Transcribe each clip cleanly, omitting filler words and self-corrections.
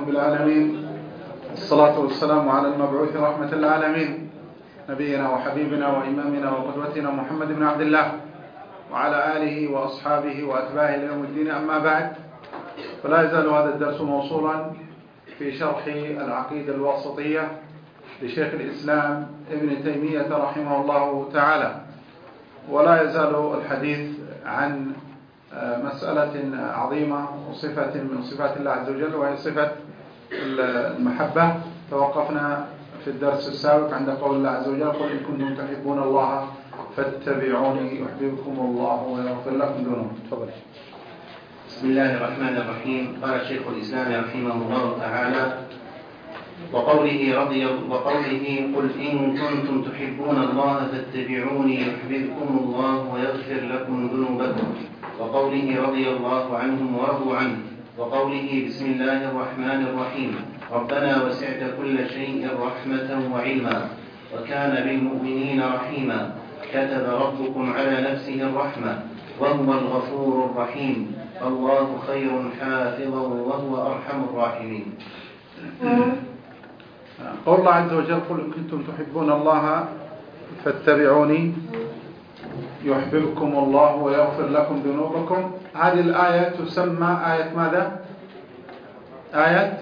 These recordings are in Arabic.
رب العالمين، الصلاة والسلام على المبعوث رحمة العالمين نبينا وحبيبنا وإمامنا وقدوتنا محمد بن عبد الله وعلى آله وأصحابه وأتباعه ليوم الدين. أما بعد، فلا يزال هذا الدرس موصولا في شرح العقيدة الواسطية لشيخ الإسلام ابن تيمية رحمه الله تعالى، ولا يزال الحديث عن مسألة عظيمة وصفة من صفات الله عز وجل، وهي صفة المحبة. توقفنا في الدرس السابق عند قول الله عز وجل: قل إن كنتم تحبون الله فاتبعوني يحببكم الله ويغفر لكم ذنوبكم. تفضل. بسم الله الرحمن الرحيم. قال شيخ الإسلام رحمه الله تعالى: وقوله قل إن كنتم تحبون الله فاتبعوني يحببكم الله ويغفر لكم ذنوبكم، وقوله رضي الله عنهم ورضوا عنه، وقوله بسم الله الرحمن الرحيم: ربنا وسعت كل شيء رحمة وعلما وكان بالمؤمنين رحيما، كتب ربكم على نفسه الرحمة وهو الغفور الرحيم، الله خير حافظا وهو أرحم الراحمين. قول الله عز وجل: قل إن كنتم تحبون الله فاتبعوني يحببكم الله ويغفر لكم ذنوبكم. هذه الآية تسمى آية ماذا؟ آية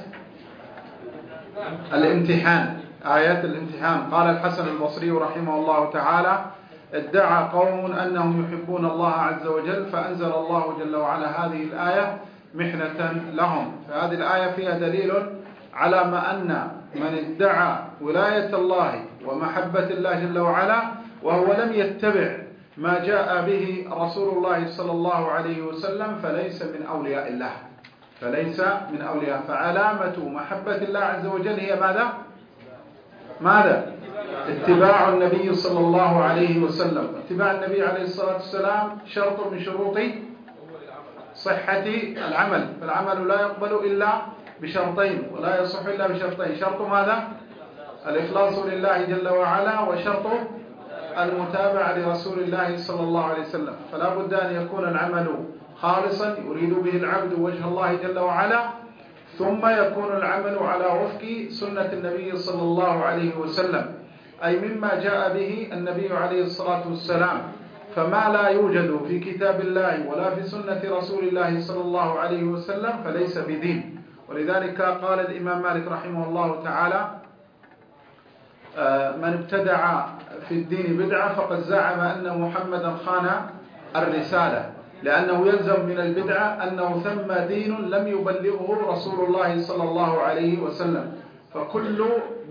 الامتحان. آية الامتحان. قال الحسن البصري رحمه الله تعالى: ادعى قوم أنهم يحبون الله عز وجل، فأنزل الله جل وعلا هذه الآية محنة لهم. فهذه الآية فيها دليل على ما أن من ادعى ولاية الله ومحبة الله جل وعلا وهو لم يتبع ما جاء به رسول الله صلى الله عليه وسلم فليس من أولياء الله، فليس من أولياء. فعلامة محبة الله عز وجل هي ماذا؟ اتباع النبي صلى الله عليه وسلم. اتباع النبي عليه الصلاة والسلام شرط من شروط صحة العمل، فالعمل لا يقبل إلا بشرطين ولا يصح إلا بشرطين: شرط ماذا؟ الإخلاص لله جل وعلا، وشرط المتابعة لرسول الله صلى الله عليه وسلم. فلا بد أن يكون العمل خالصا يريد به العبد وجه الله جل وعلا، ثم يكون العمل على وفق سنة النبي صلى الله عليه وسلم، أي مما جاء به النبي عليه الصلاة والسلام. فما لا يوجد في كتاب الله ولا في سنة رسول الله صلى الله عليه وسلم فليس بدين. ولذلك قال الإمام مالك رحمه الله تعالى: من ابتدع في الدين بدعة فقد زعم أن محمدا خان الرسالة، لأنه يلزم من البدعة أنه ثم دين لم يبلغه رسول الله صلى الله عليه وسلم. فكل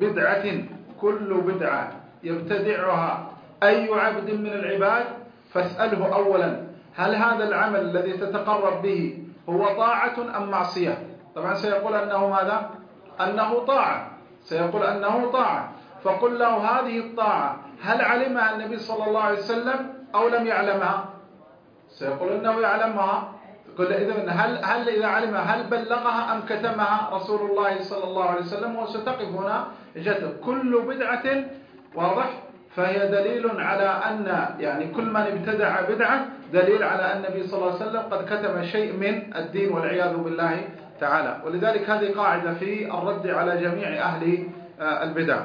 بدعة يبتدعها أي عبد من العباد فاسأله أولا: هل هذا العمل الذي تتقرب به هو طاعة أم معصية؟ طبعا سيقول أنه ماذا؟ أنه طاعة. سيقول أنه طاعة. فقل له: هذه الطاعة هل علمها النبي صلى الله عليه وسلم أو لم يعلمها؟ سيقول أنه يعلمها. قل إذن هل إذا علمها هل بلغها أم كتمها رسول الله صلى الله عليه وسلم؟ وستقف هنا جد كل بدعة واضح، فهي دليل على أن يعني كل من ابتدع بدعة دليل على أن النبي صلى الله عليه وسلم قد كتم شيء من الدين والعياذ بالله تعالى. ولذلك هذه قاعدة في الرد على جميع أهل البدع.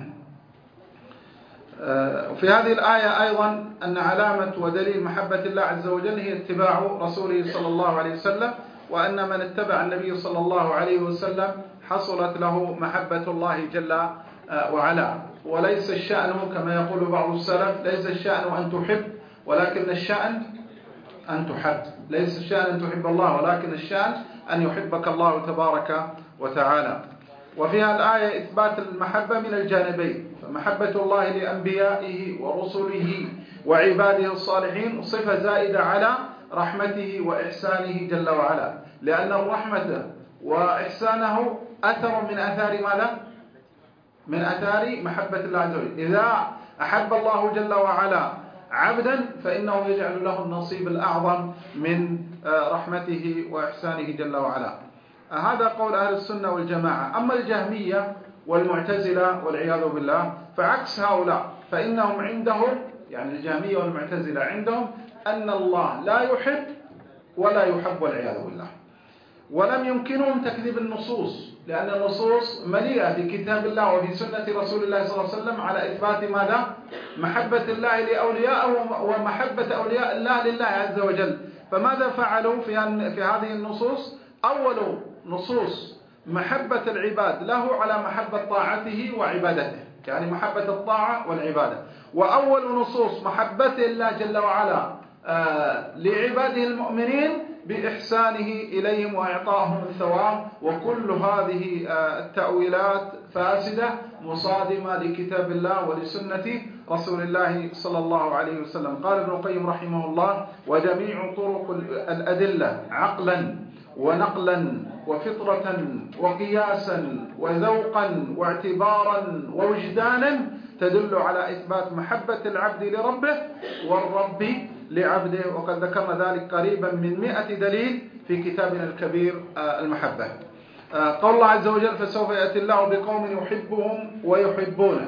وفي هذه الآية أيضا أن علامة ودليل محبة الله عز وجل هي اتباع رسوله صلى الله عليه وسلم، وأن من اتبع النبي صلى الله عليه وسلم حصلت له محبة الله جل وعلا. وليس الشأن كما يقول بعض السلف: ليس الشأن أن تحب ولكن الشأن أن تحب. ليس الشأن أن تحب الله ولكن الشأن أن يحبك الله تبارك وتعالى. وفيها الآية إثبات المحبة من الجانبين، فمحبة الله لأنبيائه ورسله وعباده الصالحين صفة زائدة على رحمته وإحسانه جل وعلا، لأن الرحمة وإحسانه أثر من آثار ماذا؟ من آثار محبة الله عز وجل. إذا أحب الله جل وعلا عبدا فإنه يجعل له النصيب الأعظم من رحمته وإحسانه جل وعلا. هذا قول أهل السنة والجماعة. أما الجهمية والمعتزلة والعياذ بالله فعكس هؤلاء، فإنهم عندهم يعني الجهمية والمعتزلة عندهم أن الله لا يحب ولا يحب والعياذ بالله. ولم يمكنهم تكذيب النصوص، لأن النصوص مليئة في كتاب الله وفي سنة رسول الله صلى الله عليه وسلم على إثبات ماذا؟ محبة الله لأولياءه ومحبة أولياء الله لله عز وجل. فماذا فعلوا في هذه النصوص؟ أول نصوص محبة العباد له على محبة طاعته وعبادته، يعني محبة الطاعة والعبادة. وأول نصوص محبة الله جل وعلا لعباده المؤمنين بإحسانه إليهم وإعطائهم الثواب. وكل هذه التأويلات فاسدة مصادمة لكتاب الله ولسنة رسول الله صلى الله عليه وسلم. قال ابن القيم رحمه الله: وجميع طرق الأدلة عقلا ونقلا وفطرة وقياسا وذوقا واعتبارا ووجدانا تدل على إثبات محبة العبد لربه والرب لعبده، وقد ذكرنا ذلك قريبا من 100 دليل في كتابنا الكبير المحبة. قول الله عز وجل: فسوف يأتي الله بقوم يحبهم ويحبونه،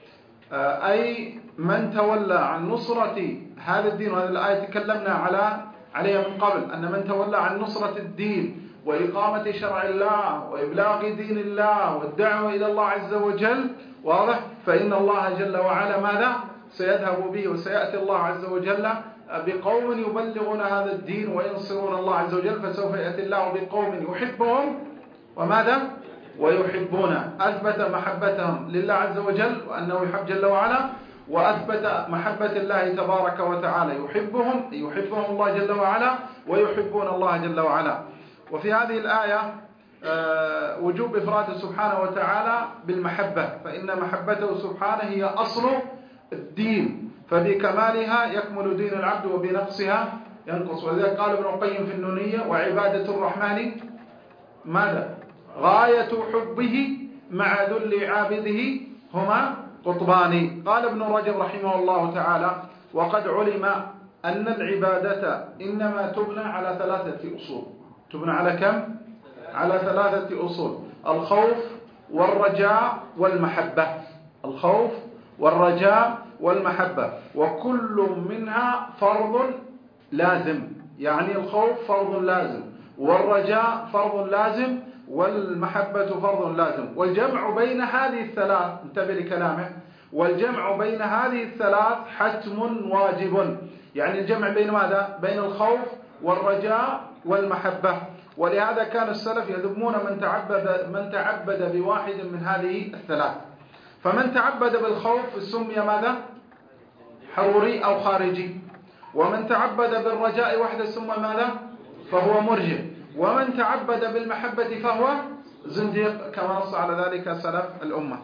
أي من تولى عن نصرة هذا الدين. وهذه الآية تكلمنا عليها من قبل، أن من تولى عن نصرة الدين وإقامة شرع الله وإبلاغ دين الله والدعوة إلى الله عز وجل، واضح، فإن الله جل وعلا ماذا؟ سيذهب به، وسيأتي الله عز وجل بقوم يبلغون هذا الدين وينصرون الله عز وجل. فسوف يأتي الله بقوم يحبهم وماذا؟ ويحبون. أثبت محبتهم لله عز وجل وأنه يحب جل وعلا، وأثبت محبة الله تبارك وتعالى، يحبهم الله جل وعلا ويحبون الله جل وعلا. وفي هذه الآية وجوب إفراده سبحانه وتعالى بالمحبة، فإن محبته سبحانه هي أصل الدين، فبكمالها يكمل دين العبد وبنقصها ينقص. ولذلك قال ابن القيم في النونية: وعبادة الرحمن ماذا؟ غاية حبه مع ذل عابده هما قطبان. قال ابن رجب رحمه الله تعالى: وقد علم أن العبادة إنما تبنى على 3 أصول. تبنى على كم؟ على 3 أصول: الخوف والرجاء والمحبة. الخوف والرجاء والمحبة، وكل منها فرض لازم. يعني الخوف فرض لازم، والرجاء فرض لازم، والمحبة فرض لازم. والجمع بين هذه الثلاث، انتبه لكلامه، والجمع بين هذه الثلاث حتم واجب. يعني الجمع بين ماذا؟ بين الخوف والرجاء والمحبة. ولهذا كان السلف يذمون من تعبد بواحد من هذه الثلاث. فمن تعبد بالخوف سمي ماذا؟ حروري أو خارجي. ومن تعبد بالرجاء وحده سمي ماذا؟ فهو مرجئ. ومن تعبد بالمحبة فهو زنديق، كما نص على ذلك سلف الأمة.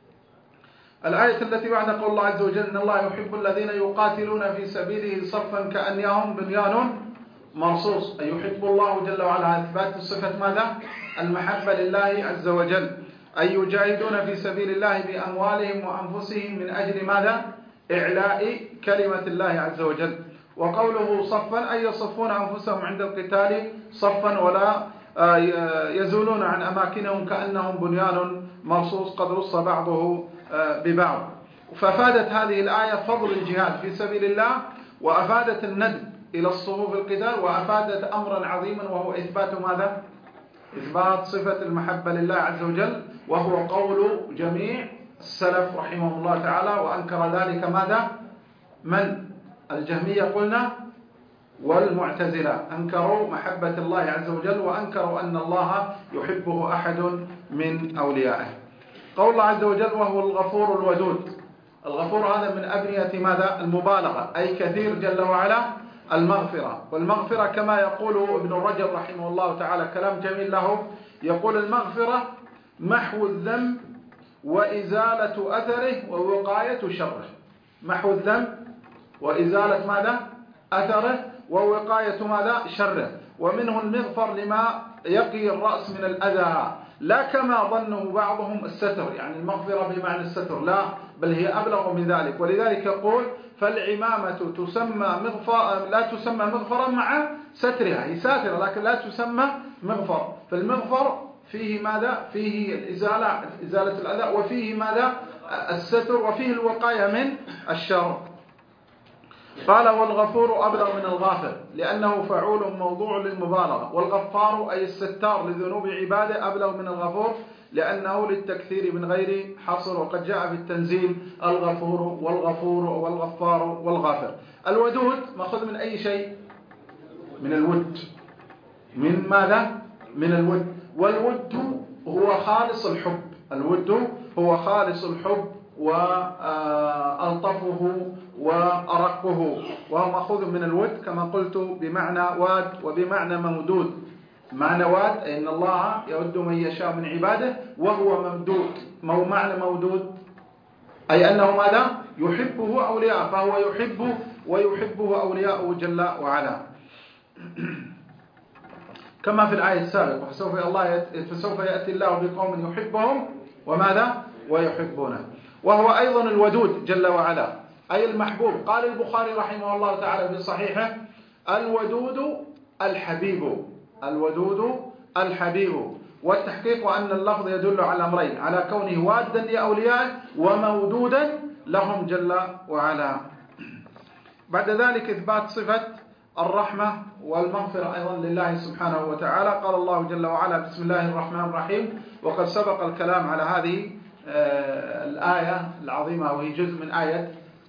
الآية التي بعد قول الله عز وجل: إن الله يحب الذين يقاتلون في سبيله صفا كأنهم بنيان مرصوص. أي يحب الله جل وعلا، إثبات الصفة ماذا؟ المحبة لله عز وجل. أي يجاهدون في سبيل الله بأموالهم وأنفسهم من أجل ماذا؟ إعلاء كلمة الله عز وجل. وقوله صفا أي يصفون أنفسهم عند القتال صفا ولا يزولون عن أماكنهم كأنهم بنيان مرصوص قد رص بعضه ببعض. فأفادت هذه الآية فضل الجهاد في سبيل الله، وأفادت الندب إلى الصفوف القتال، وأفادت أمرا عظيما وهو إثبات ماذا؟ إثبات صفة المحبة لله عز وجل، وهو قول جميع السلف رحمه الله تعالى. وأنكر ذلك ماذا؟ من؟ الجهمية قلنا والمعتزلة أنكروا محبة الله عز وجل، وأنكروا أن الله يحبه أحد من أوليائه. قول الله عز وجل: وهو الغفور الودود. الغفور هذا من أبنية ماذا؟ المبالغة، أي كثير جل وعلا المغفرة. والمغفرة كما يقول ابن رجب رحمه الله تعالى كلام جميل له، يقول: المغفرة محو الذنب وإزالة أثره ووقاية شره. محو الذنب وإزالة ماذا؟ أثره ووقاية ماذا؟ شره. ومنه المغفر لما يقي الرأس من الأذى، لا كما ظنه بعضهم الستر، يعني المغفرة بمعنى الستر، لا، بل هي أبلغ من ذلك. ولذلك يقول: فالعمامة لا تسمى مغفرا مع سترها، هي ساترة لكن لا تسمى مغفر. فالمغفر فيه ماذا؟ فيه إزالة الأذى، وفيه ماذا؟ الستر، وفيه الوقاية من الشر. قال والغفور أبلغ من الغافر لأنه فعول موضوع للمبالغة، والغفار أي الستار لذنوب عباده أبلغ من الغفور لأنه للتكثير من غير حصر، وقد جاء في التنزيل الغفور والغفور والغفار والغافر. الودود مأخوذ من أي شيء؟ من الود. من ماذا؟ من الود. والود هو خالص الحب، الود هو خالص الحب وألطفه وأرقه، وهو مأخوذ من الود كما قلت بمعنى واد وبمعنى ممدود. معنى واد أي أن الله يود من يشاء من عباده، وهو ممدود. معنى مودود أي أنه ماذا؟ يحبه أولياء، فهو يحبه ويحبه أولياءه جل وعلا، كما في الآية السابقة فسوف يأتي الله بقوم يحبهم وماذا؟ ويحبونه. وهو أيضا الودود جل وعلا أي المحبوب. قال البخاري رحمه الله تعالى في صحيحه: الودود الحبيب، الودود الحبيب. والتحقيق أن اللفظ يدل على أمرين: على كونه وادا لأوليائه ومودودا لهم جل وعلا. بعد ذلك إثبات صفة الرحمة والمغفرة أيضا لله سبحانه وتعالى. قال الله جل وعلا: بسم الله الرحمن الرحيم. وقد سبق الكلام على هذه الآية العظيمة، وهي جزء من آية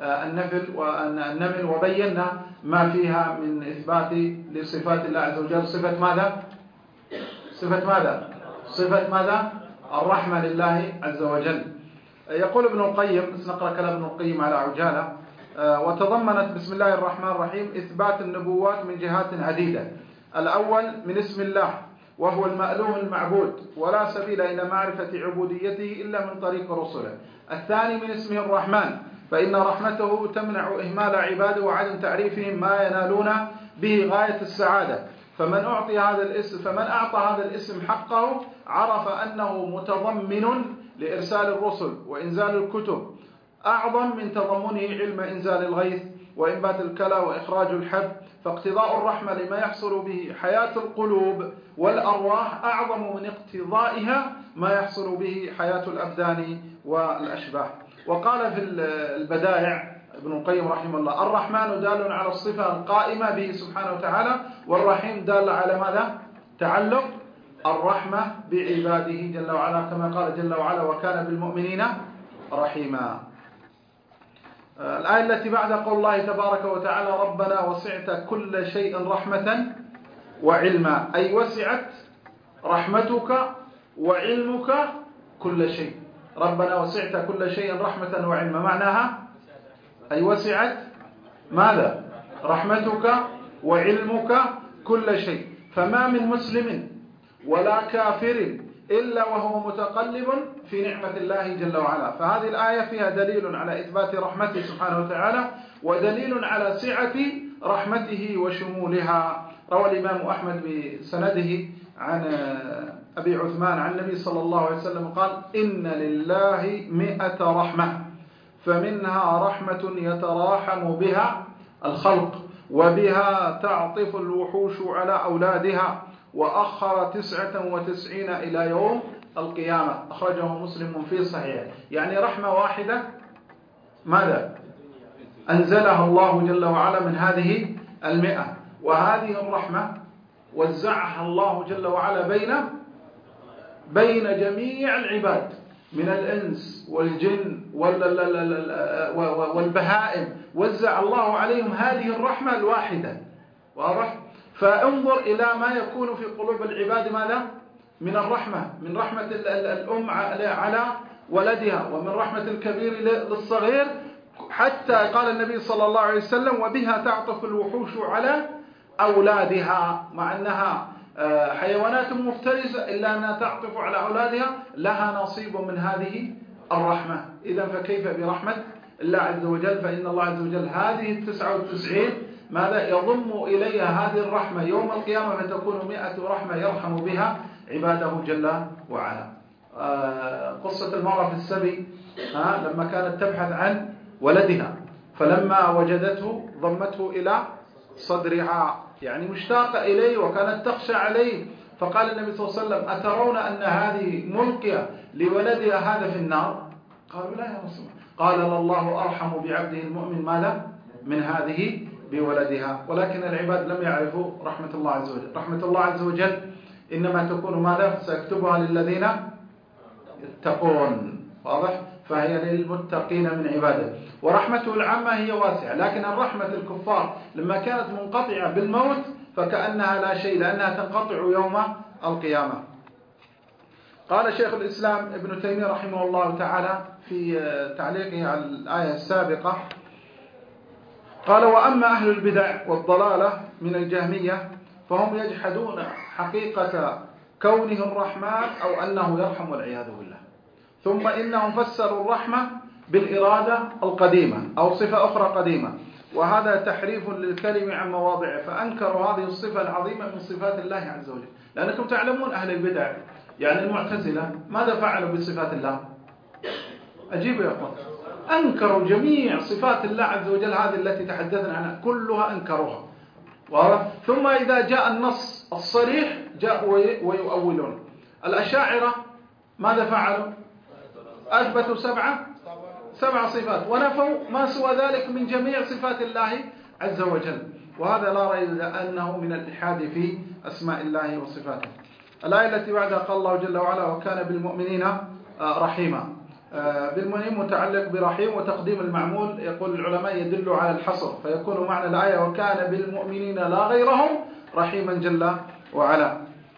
النمل، وبينا ما فيها من إثبات لصفات الله عز وجل. صفة ماذا؟ صفة ماذا؟ صفة ماذا؟ الرحمة لله عز وجل. يقول ابن القيم، نقرأ كلام ابن القيم على عجالة: وتضمنت بسم الله الرحمن الرحيم إثبات النبوات من جهات عديدة. الأول من اسم الله، وهو المألوه المعبود، ولا سبيل إلى معرفة عبوديته إلا من طريق رسله. الثاني من اسمه الرحمن، فإن رحمته تمنع إهمال عباده وعدم تعريفهم ما ينالون به غاية السعادة. فمن أعطى هذا الاسم حقه عرف أنه متضمن لإرسال الرسل وإنزال الكتب، أعظم من تضمنه علم إنزال الغيث وإنبات الكلى وإخراج الحب. فاقتضاء الرحمة لما يحصل به حياة القلوب والأرواح أعظم من اقتضائها ما يحصل به حياة الأبدان والأشباح. وقال في البدائع ابن القيم رحمه الله: الرحمن دال على الصفة القائمة به سبحانه وتعالى، والرحيم دال على ماذا؟ تعلق الرحمة بعباده جل وعلا، كما قال جل وعلا: وكان بالمؤمنين رحيما. الآية التي بعد قول الله تبارك وتعالى: ربنا وسعت كل شيء رحمة وعلما، أي وسعت رحمتك وعلمك كل شيء. ربنا وسعت كل شيء رحمة وعلما، معناها أي وسعت ماذا؟ رحمتك وعلمك كل شيء. فما من مسلم ولا كافر إلا وهو متقلب في نعمة الله جل وعلا. فهذه الآية فيها دليل على إثبات رحمته سبحانه وتعالى، ودليل على سعة رحمته وشمولها. روى الإمام أحمد بسنده عن أبي عثمان عن النبي صلى الله عليه وسلم قال: إن لله 100 رحمة، فمنها رحمة يتراحم بها الخلق، وبها تعطف الوحوش على أولادها، وأخر 99 إلى يوم القيامة. أخرجه مسلم في صحيح. يعني رحمة واحدة ماذا؟ أنزلها الله جل وعلا من هذه 100، وهذه الرحمة وزعها الله جل وعلا بين جميع العباد من الإنس والجن والبهائم. وزع الله عليهم هذه الرحمة الواحدة. واضح؟ فانظر إلى ما يكون في قلوب العباد ماذا؟ من الرحمة، من رحمة الأم على ولدها، ومن رحمة الكبير للصغير، حتى قال النبي صلى الله عليه وسلم: وبها تعطف الوحوش على أولادها. مع أنها حيوانات مفترسة إلا أنها تعطف على أولادها، لها نصيب من هذه الرحمة. إذن فكيف برحمة الله عز وجل؟ فإن الله عز وجل هذه 99 ماذا؟ يضم إليها هذه الرحمة يوم القيامة، فتكون 100 رحمة يرحم بها عباده جل وعلا. قصة المرأة في السبي لما كانت تبحث عن ولدها، فلما وجدته ضمته إلى صدرها، يعني مشتاقة إليه وكانت تخشى عليه. فقال النبي صلى الله عليه وسلم: أترون أن هذه ملقية لولدها هذا في النار؟ قالوا: لا يا رسول الله. قال: الله أرحم بعبده المؤمن ماذا؟ من هذه بولدها. ولكن العباد لم يعرفوا رحمة الله عز وجل. رحمة الله عز وجل إنما تكون ماذا؟ سأكتبها للذين يتقون، واضح؟ فهي للمتقين من عباده. ورحمته العامة هي واسعة، لكن الرحمة الكفار لما كانت منقطعة بالموت فكأنها لا شيء، لأنها تنقطع يوم القيامة. قال شيخ الإسلام ابن تيمية رحمه الله تعالى في تعليقه على الآية السابقة، قال: وأما أهل البدع والضلالة من الجهمية فهم يجحدون حقيقة كونه الرحمن أو أنه يرحم والعياذ بالله. ثم إنهم فسروا الرحمة بالإرادة القديمة أو صفة أخرى قديمة، وهذا تحريف للكلمة عن مواضعه، فأنكروا هذه الصفة العظيمة من صفات الله عز وجل. لأنكم تعلمون أهل البدع يعني المعتزلة ماذا فعلوا بصفات الله؟ أجيبوا يا أخوان، أنكروا جميع صفات الله عز وجل هذه التي تحدثنا عنها، كلها أنكروها. ثم إذا جاء النص الصريح جاءوا ويؤولون. الأشاعرة ماذا فعلوا؟ أثبتوا سبع صفات ونفوا ما سوى ذلك من جميع صفات الله عز وجل، وهذا لا ريب أنه من الإلحاد في أسماء الله وصفاته. الآية التي بعدها قال الله جل وعلا: وكان بالمؤمنين رحيما. بالمؤمنين متعلق برحيم، وتقديم المعمول يقول العلماء يدل على الحصر، فيكون معنى الآية: وكان بالمؤمنين لا غيرهم رحيما جل وعلا.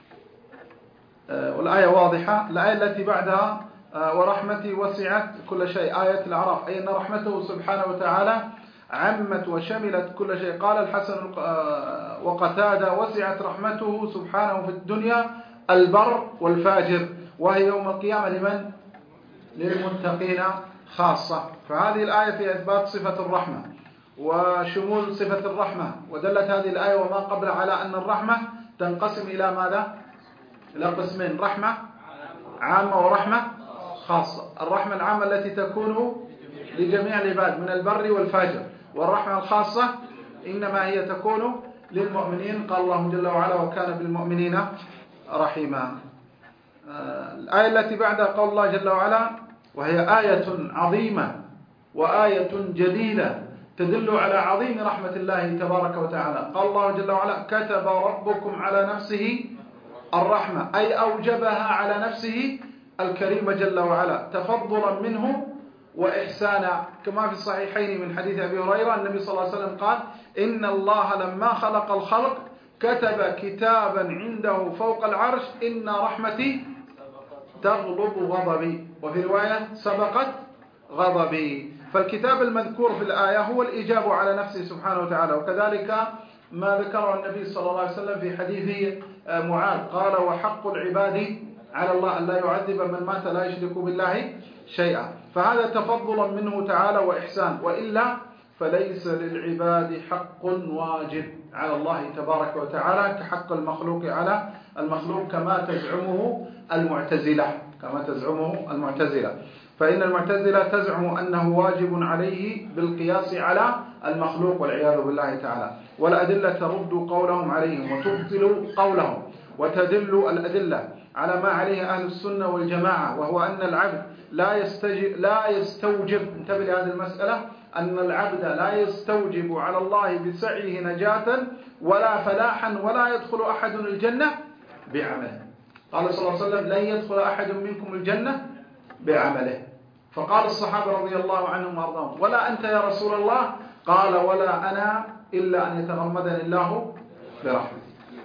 والآية واضحة. الآية التي بعدها: ورحمتي وسعت كل شيء، آية الأعراف، أي أن رحمته سبحانه وتعالى عمت وشملت كل شيء. قال الحسن وقتادة: وسعت رحمته سبحانه في الدنيا البر والفاجر، وهي يوم القيامة لمن؟ للمتقين خاصة. فهذه الآية في إثبات صفة الرحمة وشمول صفة الرحمة، ودلت هذه الآية وما قبل على أن الرحمة تنقسم إلى ماذا؟ إلى قسمين: رحمة عامة ورحمة خاصة. الرحمة العامة التي تكون لجميع العباد من البر والفاجر، والرحمة الخاصة إنما هي تكون للمؤمنين. قال الله جل وعلا: وكان بالمؤمنين رحيما. الآية التي بعدها قال الله جل وعلا، وهي آية عظيمة وآية جليلة تدل على عظيم رحمة الله تبارك وتعالى. قال الله جل وعلا: كتب ربكم على نفسه الرحمة، أي أوجبها على نفسه الكريم جل وعلا تفضلا منه وإحسانا، كما في الصحيحين من حديث أبي هريرة النبي صلى الله عليه وسلم قال: إن الله لما خلق الخلق كتب كتابا عنده فوق العرش: إن رحمتي تغلب غضبي، وفي رواية: سبقت غضبي. فالكتاب المذكور في الآية هو الإجابة على نفسه سبحانه وتعالى. وكذلك ما ذكره النبي صلى الله عليه وسلم في حديث معاذ قال: وحق العباد على الله أن لا يعذب من مات لا يشرك بالله شيئا. فهذا تفضلا منه تعالى وإحسان، وإلا فليس للعباد حق واجب على الله تبارك وتعالى كحق المخلوق على المخلوق، كما تزعمه المعتزلة. فإن المعتزلة تزعم أنه واجب عليه بالقياس على المخلوق والعياذ بالله تعالى، والأدلة ترد قولهم عليهم وتبطل قولهم، وتدل الأدلة على ما عليه أهل السنة والجماعة، وهو أن العبد لا يستوجب، انتبه لهذه المسألة، أن العبد لا يستوجب على الله بسعيه نجاة ولا فلاحا، ولا يدخل أحد الجنة بعمله. قال صلى الله عليه وسلم: لن يدخل أحد منكم الجنة بعمله. فقال الصحابة رضي الله عنهم وأرضاهم: ولا أنت يا رسول الله؟ قال: ولا أنا إلا أن يتغمدني الله برحمته.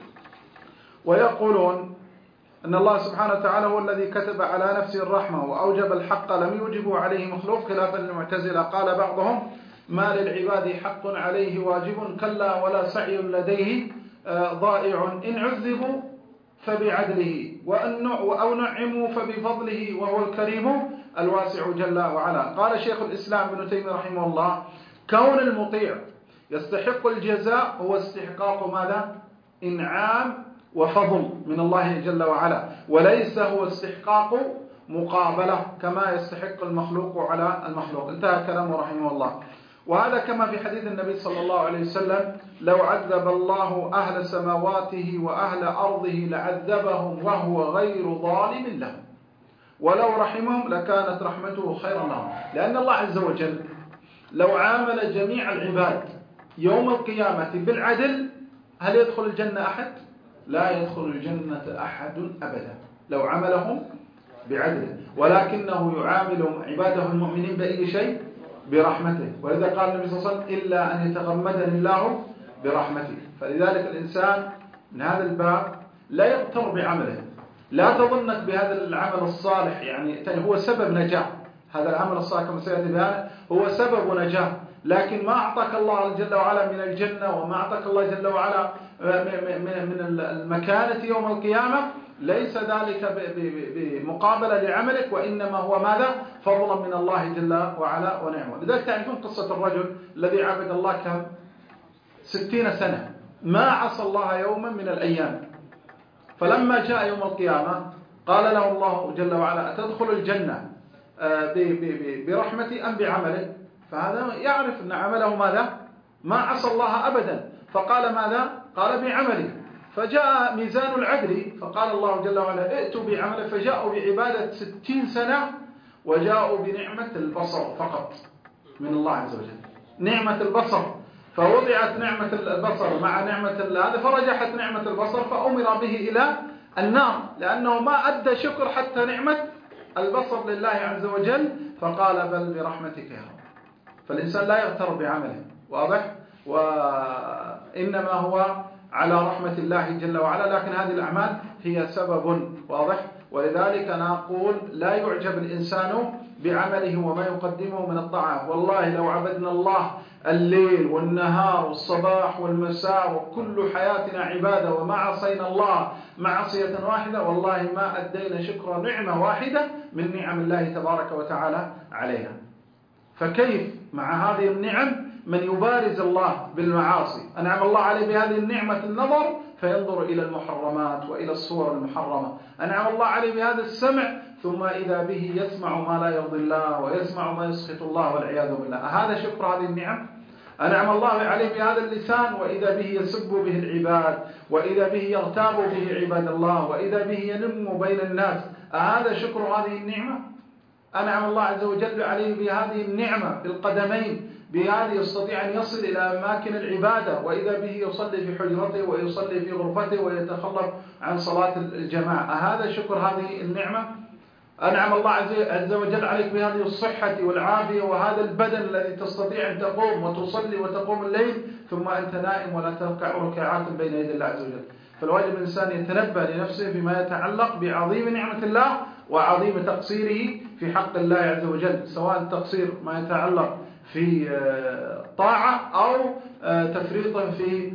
ويقولون أن الله سبحانه وتعالى هو الذي كتب على نفسه الرحمة وأوجب الحق لم يوجبه عليه مخلوق، خلافا للمعتزلة. قال بعضهم: ما للعباد حق عليه واجب، كلا ولا سعي لديه ضائع، إن عذبوا فبعدله أو نعموا فبفضله، وهو الكريم الواسع جل وعلا. قال شيخ الإسلام ابن تيمية رحمه الله: كون المطيع يستحق الجزاء هو استحقاق ماذا؟ إنعام وفضل من الله جل وعلا، وليس هو استحقاق مقابلة كما يستحق المخلوق على المخلوق. انتهى كلامه رحمه الله. وهذا كما في حديث النبي صلى الله عليه وسلم: لو عذب الله أهل سماواته وأهل أرضه لعذبهم وهو غير ظالم لهم، ولو رحمهم لكانت رحمته خيرا لهم. لأن الله عز وجل لو عامل جميع العباد يوم القيامة بالعدل هل يدخل الجنة أحد؟ لا يدخل الجنة أحد أبدا لو عملهم بعدل، ولكنه يعامل عباده المؤمنين بأي شيء؟ برحمته. ولذا قال النبي صلى الله عليه وسلم إلا أن يتغمدني الله برحمته. فلذلك الإنسان من هذا الباب لا يغتر بعمله، لا تظنك بهذا العمل الصالح يعني هو سبب نجاح. هذا العمل الصالح كما سيأتي بيانه هو سبب نجاح، لكن ما أعطاك الله جل وعلا من الجنة وما أعطاك الله جل وعلا من المكانة يوم القيامة ليس ذلك بمقابلة لعملك، وإنما هو ماذا؟ فضلا من الله جل وعلا ونعمه. لذلك تعرفون قصة الرجل الذي عبد الله كم 60 سنة ما عصى الله يوما من الأيام، فلما جاء يوم القيامة قال له الله جل وعلا أتدخل الجنة برحمتي أم بعملك؟ فهذا يعرف أن عمله ماذا؟ ما عصى الله أبدا، فقال ماذا؟ قال بعملي. فجاء ميزان العدل فقال الله جل وعلا ائتوا بعمله، فجاءوا بعبادة 60 سنة وجاءوا بنعمة البصر فقط من الله عز وجل، نعمة البصر. فوضعت نعمة البصر مع نعمة هذا فرجحت نعمة البصر فأمر به إلى النار، لأنه ما أدى شكر حتى نعمة البصر لله عز وجل، فقال بل برحمتك يا رب. فالإنسان لا يغتر بعمله، واضح؟ وإنما هو على رحمة الله جل وعلا، لكن هذه الأعمال هي سبب، واضح؟ ولذلك أنا أقول لا يعجب الإنسان بعمله وما يقدمه من الطاعة. والله لو عبدنا الله الليل والنهار والصباح والمساء وكل حياتنا عبادة وما عصينا الله معصية واحدة، والله ما أدينا شكر نعمة واحدة من نعم الله تبارك وتعالى علينا. فكيف مع هذه النعم من يبارز الله بالمعاصي؟ أنعم الله عليه بهذه النعمة النظر فينظر إلى المحرمات وإلى الصور المحرمة، أنعم الله عليه بهذا السمع ثم إذا به يسمع ما لا يرضي الله ويسمع ما يسخط الله والعياذ بالله. هذا شكر هذه النعم؟ أنعم الله عليه بهذا اللسان وإذا به يسب به العباد وإذا به يغتاب به عباد الله وإذا به ينم بين الناس، هذا شكر هذه النعمة؟ أنعم الله عز وجل عليه بهذه النعمة بالقدمين، بهذه يستطيع أن يصل إلى أماكن العبادة وإذا به يصلي في حجرته ويصلي في غرفته ويتخلف عن صلاة الجماعة، هذا شكر هذه النعمة؟ أنعم الله عز وجل عليك بهذه الصحة والعافية وهذا البدن الذي تستطيع أن تقوم وتصلي وتقوم الليل ثم أنت نائم ولا تركع ركعات بين يدي الله عز وجل. فالواجب الإنسان يتنبه لنفسه فيما يتعلق بعظيم نعمة الله وعظيم تقصيره في حق الله عز وجل، سواء تقصير ما يتعلق في طاعة أو تفريط في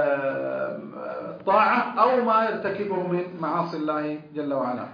طاعة أو ما يرتكبه من معاصي الله جل وعلا.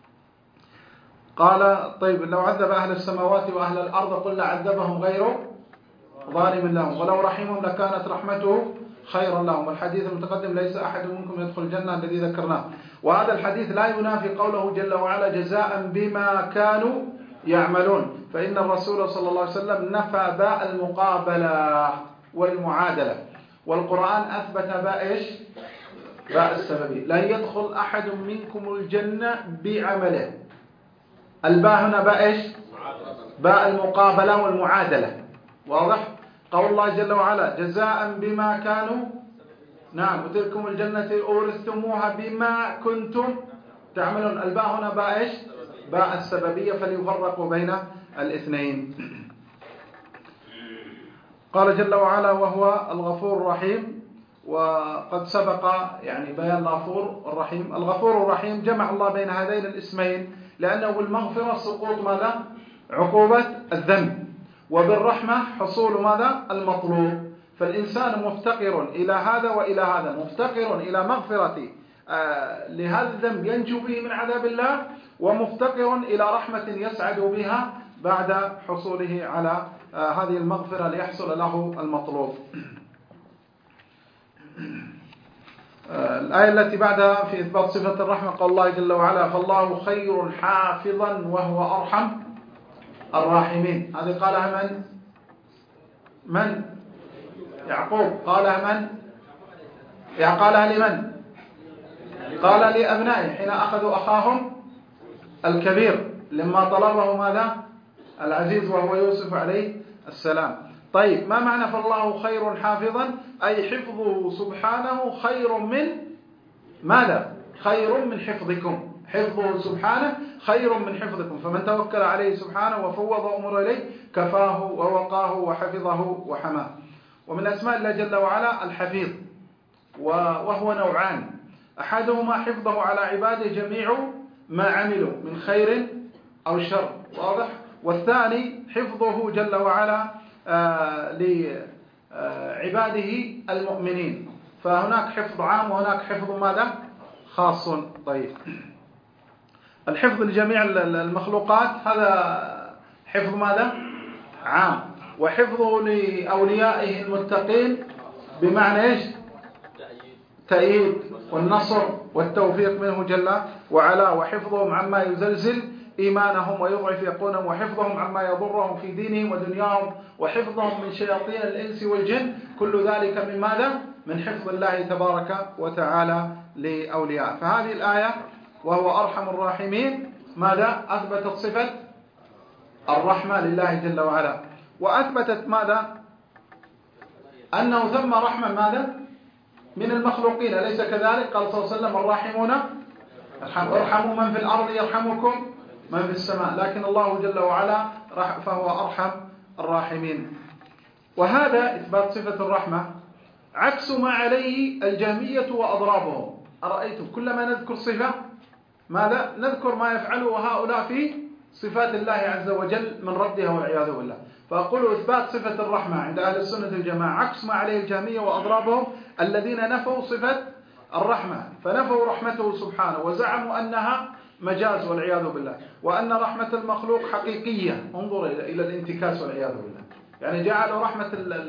قال طيب لو عذب أهل السماوات وأهل الأرض قل لعذبهم غير ظالم لهم ولو رحمهم لكانت رحمته خيرا لهم. الحديث المتقدم ليس أحد منكم يدخل الجنة الذي ذكرناه، وهذا الحديث لا ينافي قوله جل وعلا جزاء بما كانوا يعملون، فإن الرسول صلى الله عليه وسلم نفى باء المقابلة والمعادلة، والقرآن أثبت باء إيش؟ باء السببية. لا يدخل أحد منكم الجنة بعمله. الباء هنا باء إيش؟ باء المقابلة والمعادلة، واضح؟ قول الله جل وعلا جزاء بما كانوا، نعم، وتلكم الجنة أورثتموها بما كنتم تعملون. الباء هنا باء إيش؟ باء السببية، فليفرقوا بين الاثنين. قال جل وعلا وهو الغفور الرحيم، وقد سبق يعني بيان الغفور الرحيم. الغفور الرحيم جمع الله بين هذين الاسمين لأنه بالمغفرة سقوط ماذا؟ عقوبة الذنب، وبالرحمة حصول ماذا؟ المطلوب. فالإنسان مفتقر إلى هذا وإلى هذا، مفتقر إلى مغفرة لهذا الذنب ينجو به من عذاب الله، ومفتقر إلى رحمة يسعد بها بعد حصوله على هذه المغفرة ليحصل له المطلوب. الآية التي بعدها في إثبات صفة الرحمة قال الله جل وعلا فالله خير حافظا وهو أرحم الراحمين. هذه قالها من؟ يعقوب. قالها من؟ قالها لمن؟ قال لأبنائه حين أخذوا أخاهم الكبير لما طلبه ماذا؟ العزيز وهو يوسف عليه السلام. طيب ما معنى فالله خير حافظا؟ أي حفظه سبحانه خير من ماذا؟ خير من حفظكم. حفظه سبحانه خير من حفظكم، فمن توكل عليه سبحانه وفوض أمره إليه كفاه ووقاه وحفظه وحماه. ومن أسماء الله جل وعلا الحفيظ، وهو نوعان: أحدهما حفظه على عباده جميع ما عملوا من خير أو شر، واضح؟ والثاني حفظه جل وعلا لعباده المؤمنين، فهناك حفظ عام وهناك حفظ ماذا؟ خاص. طيب، الحفظ لجميع المخلوقات هذا حفظ ماذا؟ عام. وحفظه لأوليائه المتقين بمعنى إيش؟ تأييد والنصر والتوفيق منه جل وعلا، وحفظهم عما يزلزل إيمانهم ويضعف يقونهم، وحفظهم عما يضرهم في دينهم ودنياهم، وحفظهم من شياطين الإنس والجن، كل ذلك من ماذا؟ من حفظ الله تبارك وتعالى لأولياء. فهذه الآية وهو أرحم الراحمين ماذا؟ أثبتت صفة الرحمة لله جل وعلا، وأثبتت ماذا؟ أنه ثم رحمة ماذا؟ من المخلوقين، أليس كذلك؟ قال صلى الله عليه وسلم: الراحمون ارحموا من في الأرض يرحمكم من في السماء، لكن الله جل وعلا فهو أرحم الراحمين. وهذا إثبات صفة الرحمة عكس ما عليه الجهمية وأضرابهم. أرأيتم كلما نذكر صفة ماذا؟ نذكر ما يفعله هؤلاء في صفات الله عز وجل من ردها والعياذ بالله. فأقول إثبات صفة الرحمة عند أهل السنة الجماعة عكس ما عليه الجهمية وأضرابهم الذين نفوا صفة الرحمة، فنفوا رحمته سبحانه وزعموا أنها مجاز والعياذ بالله، وأن رحمة المخلوق حقيقية. انظر إلى الانتكاس والعياذ بالله، يعني جعلوا رحمة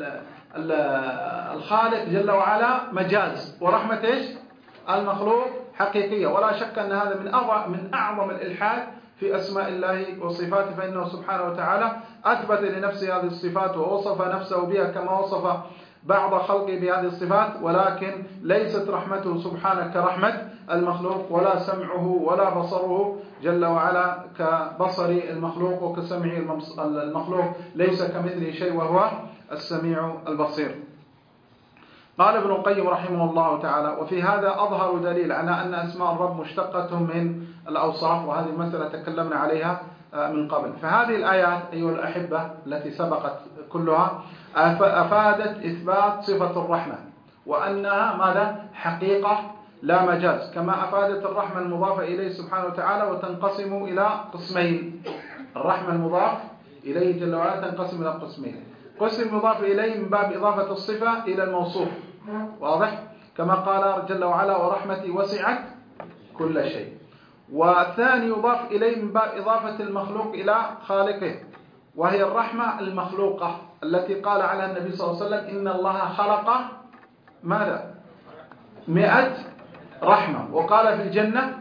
الخالق جل وعلا مجاز، ورحمة إيش؟ المخلوق حقيقية. ولا شك أن هذا من أعظم الإلحاد في أسماء الله وصفاته، فإنه سبحانه وتعالى أثبت لنفسه هذه الصفات ووصف نفسه بها كما وصف بعض خلقه بهذه الصفات، ولكن ليست رحمته سبحانه كرحمة المخلوق، ولا سمعه ولا بصره جل وعلا كبصر المخلوق، وكسمع المخلوق ليس كمثله شيء وهو السميع البصير. قال ابن القيم رحمه الله تعالى: وفي هذا أظهر دليل على أن أسماء الرب مشتقة من الأوصاف، وهذه المسألة تكلمنا عليها من قبل. فهذه الآيات أيها الأحبة التي سبقت كلها أفادت إثبات صفة الرحمة، وأنها ماذا؟ حقيقة لا مجاز، كما أفادت الرحمة المضافة إليه سبحانه وتعالى وتنقسم إلى قسمين. الرحمة المضاف إليه جل وعلا تنقسم إلى قسمين: قسم مضاف إليه من باب إضافة الصفة إلى الموصوف، واضح؟ كما قال جل وعلا: ورحمتي وسعت كل شيء. والثاني يضاف إليه من باب إضافة المخلوق إلى خالقه، وهي الرحمة المخلوقة التي قال عنها النبي صلى الله عليه وسلم: إن الله خلق ماذا؟ 100 رحمة، وقال في الجنة: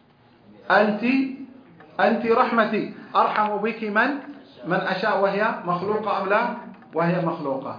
أنت رحمتي أرحم بك من أشاء. وهي مخلوقة أم لا؟ وهي مخلوقة.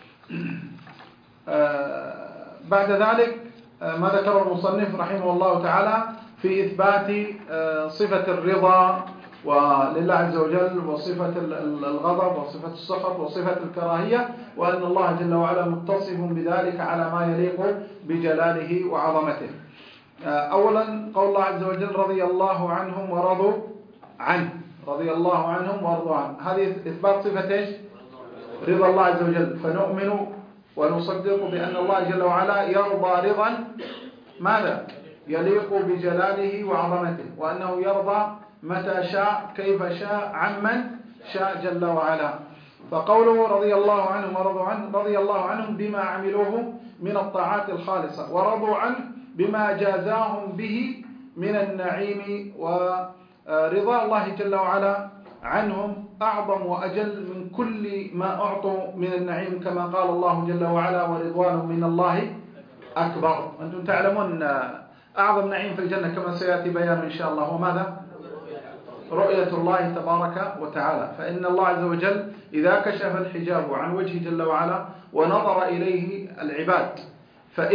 بعد ذلك ما ذكره المصنف رحمه الله تعالى في إثبات صفة الرضا ولله عز وجل، وصفة الغضب، وصفة السخط، وصفة الكراهية، وأن الله جل وعلا متصف بذلك على ما يليق بجلاله وعظمته. أولا قول الله عز وجل: رضي الله عنهم ورضوا عنه. رضي الله عنهم ورضوا عنه، هذه إثبات صفة إيش؟ رضا الله عز وجل. فنؤمن ونصدق بأن الله جل وعلا يرضى رضا ماذا؟ يليق بجلاله وعظمته، وأنه يرضى متى شاء كيف شاء عمن شاء جل وعلا. فقوله رضي الله عنهم ورضوا عنه: رضي الله عنهم بما عملوه من الطاعات الخالصة، ورضوا عنه بما جازاهم به من النعيم. ورضا الله جل وعلا عنهم أعظم وأجل من كل ما أعطوا من النعيم، كما قال الله جل وعلا: ورضوان من الله أكبر. أنتم تعلمون أعظم نعيم في الجنة كما سيأتي بيان إن شاء الله هو ماذا؟ رؤية الله تبارك وتعالى. فإن الله عز وجل إذا كشف الحجاب عن وجهه جل وعلا ونظر إليه العباد،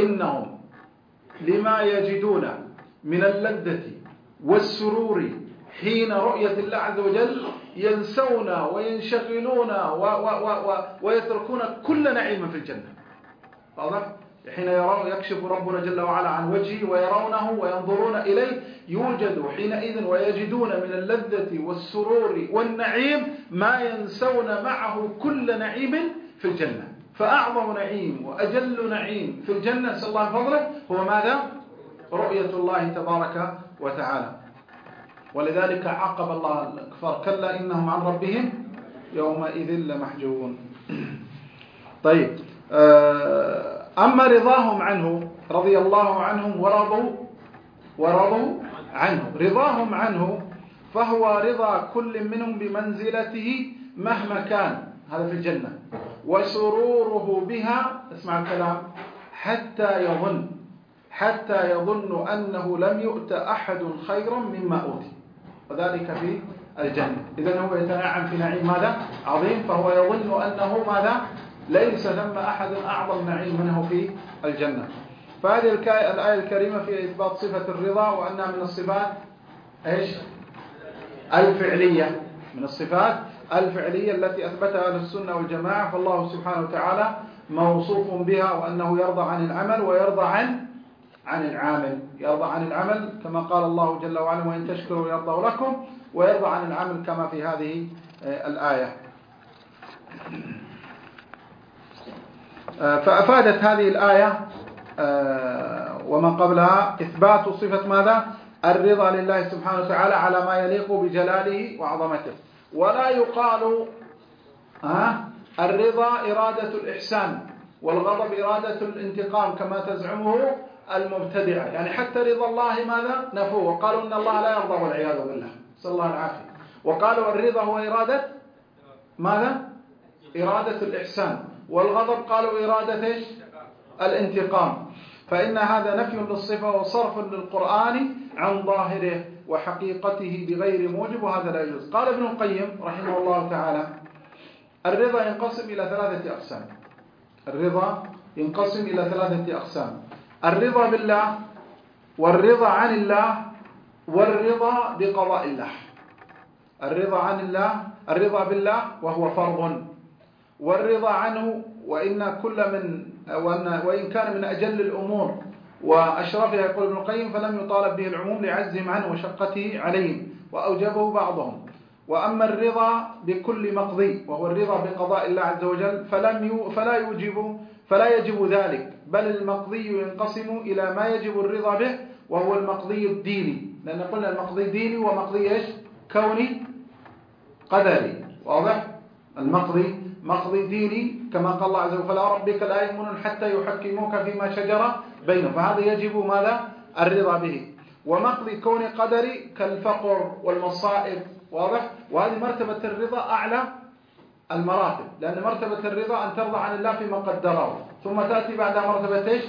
فإنهم لما يجدون من اللذة والسرور حين رؤية الله عز وجل ينسون وينشغلون ويتركون كل نعيم في الجنة. واضح؟ حين يرون يكشف ربنا جل وعلا عن وجهه ويرونه وينظرون إليه يوجد حينئذ ويجدون من اللذة والسرور والنعيم ما ينسون معه كل نعيم في الجنة. فأعظم نعيم وأجل نعيم في الجنة نسأل الله فضله هو ماذا؟ رؤية الله تبارك وتعالى. ولذلك عاقب الله الكفار كلا إنهم عن ربهم يومئذ لمحجوبون. طيب، أما رضاهم عنه رضي الله عنهم ورضوا عنه، رضاهم عنه فهو رضا كل منهم بمنزلته مهما كان، هذا في الجنة، وسروره بها، اسمع الكلام، حتى يظن أنه لم يؤت أحد خيرا مما أوتي، وذلك في الجنة. إذن هو يتنعم في نعيم ماذا؟ عظيم، فهو يظن أنه ماذا؟ ليس ثم أحد أعظم نعيم منه في الجنة. فهذه الآية الكريمة في إثبات صفة الرضا، وأنها من الصفات إيش؟ الفعلية، من الصفات الفعلية التي أثبتها أهل السنة والجماعة. فالله سبحانه وتعالى موصوف بها، وأنه يرضى عن العمل ويرضى عن العامل. يرضى عن العمل كما قال الله جل وعلا وإن تشكروا يرضى لكم، ويرضى عن العمل كما في هذه الآية. فأفادت هذه الآية وما قبلها إثبات صفة ماذا؟ الرضا لله سبحانه وتعالى على ما يليق بجلاله وعظمته. ولا يقال الرضا إرادة الإحسان والغضب إرادة الانتقام كما تزعمه المبتدعة. يعني حتى رضا الله ماذا؟ نفوه، وقالوا إن الله لا يرضى والعياذ بالله، صلى الله العافية. وقالوا الرضا هو إرادة ماذا؟ إرادة الإحسان، والغضب قالوا إرادة إيش؟ الانتقام. فإن هذا نفي للصفة وصرف للقرآن عن ظاهره وحقيقته بغير موجب، وهذا لا يجوز. قال ابن القيم رحمه الله تعالى الرضا ينقسم إلى 3 أقسام. الرضا ينقسم إلى 3 أقسام: الرضا بالله، والرضا عن الله، والرضا بقضاء الله. الرضا عن الله، الرضا بالله وهو فرض، والرضا عنه وإن كان من أجل الأمور وأشرفها، يقول ابن القيم، فلم يطالب به العموم لعجزهم عنه وشقته عليهم، وأوجبه بعضهم. وأما الرضا بكل مقضي وهو الرضا بقضاء الله عز وجل فلا يجب ذلك، بل المقضي ينقسم إلى ما يجب الرضا به وهو المقضي الديني، لأن قلنا المقضي ديني ومقضي إيش؟ كوني قدري. واضح؟ المقضي مقضي ديني كما قال الله عز وجل فلا ربك لا يؤمنون حتى يحكموك فيما شجر بينهم، فهذا يجب ماذا؟ الرضا به. ومقضي كوني قدري كالفقر والمصائب. واضح؟ وهذه مرتبة الرضا أعلى المراتب، لأن مرتبة الرضا أن ترضى عن الله فيما قدره، ثم تأتي بعدها مرتبة إيش؟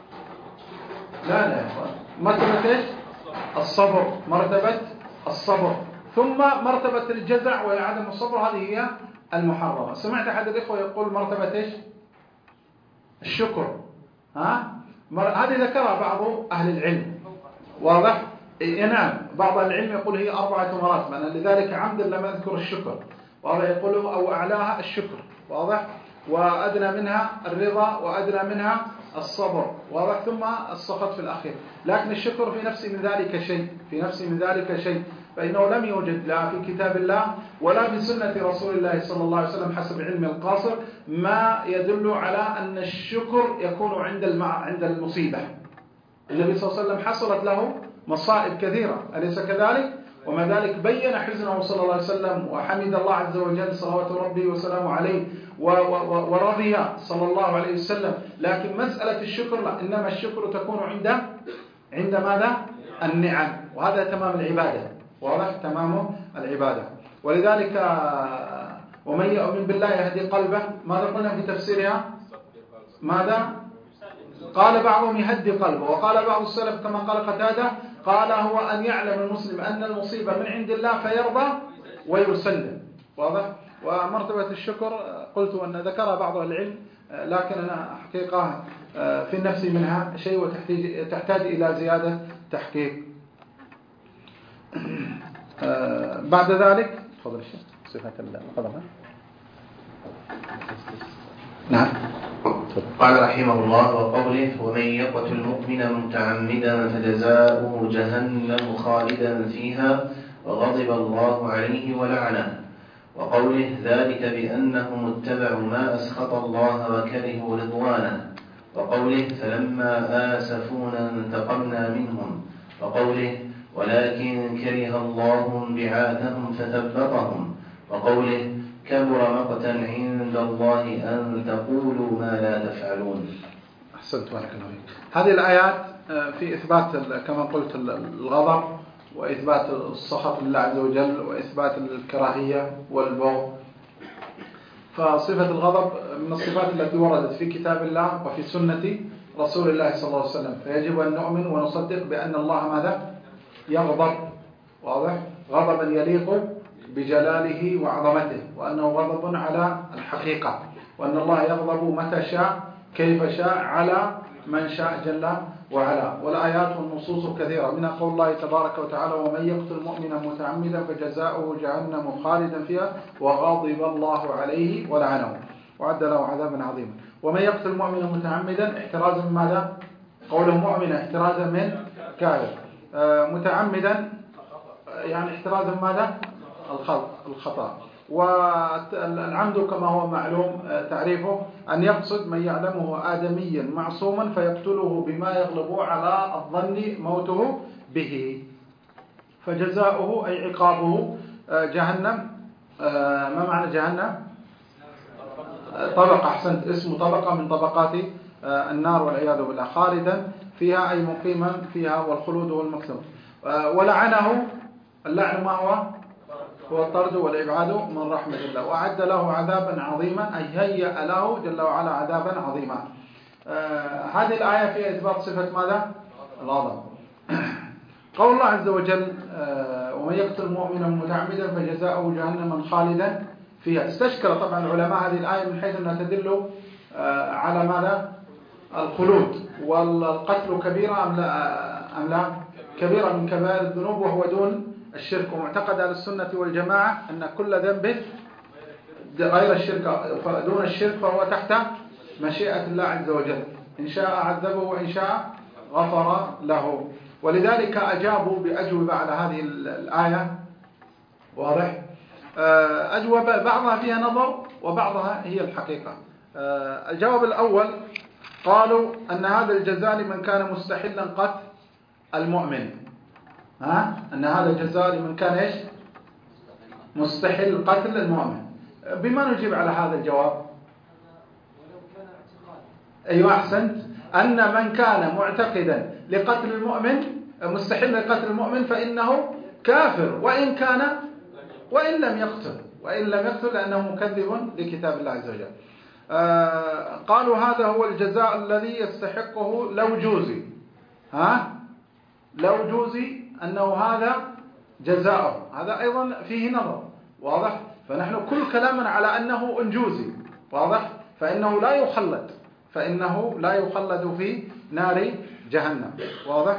لا مرتبة إيش؟ الصبر، مرتبة الصبر، ثم مرتبة الجزع وعدم الصبر، هذه هي المحرمة. سمعت أحد الإخوة يقول مرتبة إيش؟ الشكر. هذه ذكرها بعض أهل العلم. واضح؟ نعم، بعض العلم يقول هي 4 مراتب، أنا لذلك عمدا لم أذكر الشكر. واضح؟ يقول أو أعلاها الشكر. واضح؟ وأدنى منها الرضا، وأدنى منها الصبر. واضح؟ ثم السخط في الأخير. لكن الشكر في نفسه من ذلك شيء، فإنه لم يوجد لا في كتاب الله ولا في سنة رسول الله صلى الله عليه وسلم حسب علم القاصر ما يدل على أن الشكر يكون عند المصيبة. النبي صلى الله عليه وسلم حصلت له مصائب كثيرة، أليس كذلك؟ وما ذلك بين حزنه صلى الله عليه وسلم وحمد الله عز وجل صلوات ربي وسلامه عليه ورضي صلى الله عليه وسلم. لكن مسألة الشكر لا، إنما الشكر تكون عند ماذا؟ النعم، وهذا تمام العبادة. واضح؟ تمام العبادة. ولذلك ومن يؤمن بالله يهدي قلبه، ماذا قلنا في تفسيرها؟ ماذا؟ قال بعضهم يهدي قلبه، وقال بعض السلف كما قال قتادة قال هو أن يعلم المسلم أن المصيبة من عند الله فيرضى ويسلم. واضح؟ ومرتبة الشكر قلت أن ذكرها بعض العلم، لكن أنا حقيقة في النفس منها شيء وتحتاج إلى زيادة تحقيق. بعد ذلك تفضل الشيخ صفة الغضب. نعم. قال رحمه الله وقوله ومن يقتل مؤمنا متعمدا فجزاؤه جهنم خالدا فيها وغضب الله عليه ولعنه. وقوله ذلك بأنهم اتبعوا ما أسخط الله وكرهوا رضوانه. وقوله فلما آسفونا انتقمنا منهم. وقوله ولكن كره الله انبعاثهم فثبطهم. وقوله كبر مقتا عند الله أن تقولوا ما لا تفعلون. أحسنت بارك الله فيك. هذه الآيات في إثبات كما قلت الغضب وإثبات السخط لله عز وجل وإثبات الكراهية والبغض. فصفة الغضب من الصفات التي وردت في كتاب الله وفي سنة رسول الله صلى الله عليه وسلم، فيجب أن نؤمن ونصدق بأن الله ماذا؟ يغضب، واضح؟ غضبا يليق بجلاله وعظمته، وأنه غضب على الحقيقة، وأن الله يغضب متى شاء كيف شاء على من شاء جل وعلا. والآيات والنصوص كثيرة، منها قول الله تبارك وتعالى ومن يقتل مؤمنا متعمدا فجزاؤه جهنم خالدا فيها وغضب الله عليه ولعنه وعد له عذابا عظيما. ومن يقتل مؤمنا متعمدا احترازا من ماذا؟ قوله مؤمنا احترازا من كافر، متعمدا يعني احترازا من ماذا؟ الخطأ. والعمد كما هو معلوم تعريفه أن يقصد من يعلمه آدميا معصوما فيقتله بما يغلبه على الظن موته به. فجزاؤه أي عقابه جهنم. ما معنى جهنم؟ طبقة، أحسنت، اسم طبقة من طبقات النار والعياذ بالله، خالدا فيها أي مقيما فيها، والخلود هو المقصود. ولعنه، اللعن ما هو الطرد والإبعاد من رحمة الله، وأعد له عذابا عظيما أي هيأ له جل وعلا عذابا عظيما. هذه الآية فيها إثبات صفة ماذا؟ الغضب. قول الله عز وجل ومن يقتل مؤمنا متعمدا فجزاؤه جهنم خالدا فيها. استشكل طبعا العلماء هذه الآية من حيث أنها تدل على ماذا؟ الخلود. والقتل كبيرة أم لا؟ كبيرة من كبائر الذنوب وهو دون الشرك. ومعتقد أهل السنة والجماعة أن كل ذنب غير الشرك دون الشرك فهو تحت مشيئة الله عز وجل، إن شاء عذبه وإن شاء غفر له. ولذلك أجابوا بأجوبة على هذه الآية، واضح؟ أجوبة بعضها فيها نظر وبعضها هي الحقيقة. الجواب الأول قالوا أن هذا الجزاء لمن كان مستحلا قتل المؤمن. أن هذا الجزاء لمن كان إيش؟ مستحل قتل المؤمن. بما نجيب على هذا الجواب؟ أيوة أحسنت، أن من كان معتقدا لقتل المؤمن مستحل لقتل المؤمن فإنه كافر وإن لم يقتل لأنه مكذب لكتاب الله عز وجل. قالوا هذا هو الجزاء الذي يستحقه لو جوزي. لو جوزي أنه هذا جزاؤه، هذا أيضا فيه نظر، واضح؟ فنحن كل كلامنا على أنه أنجوزي، واضح؟ فإنه لا يخلد في نار جهنم، واضح؟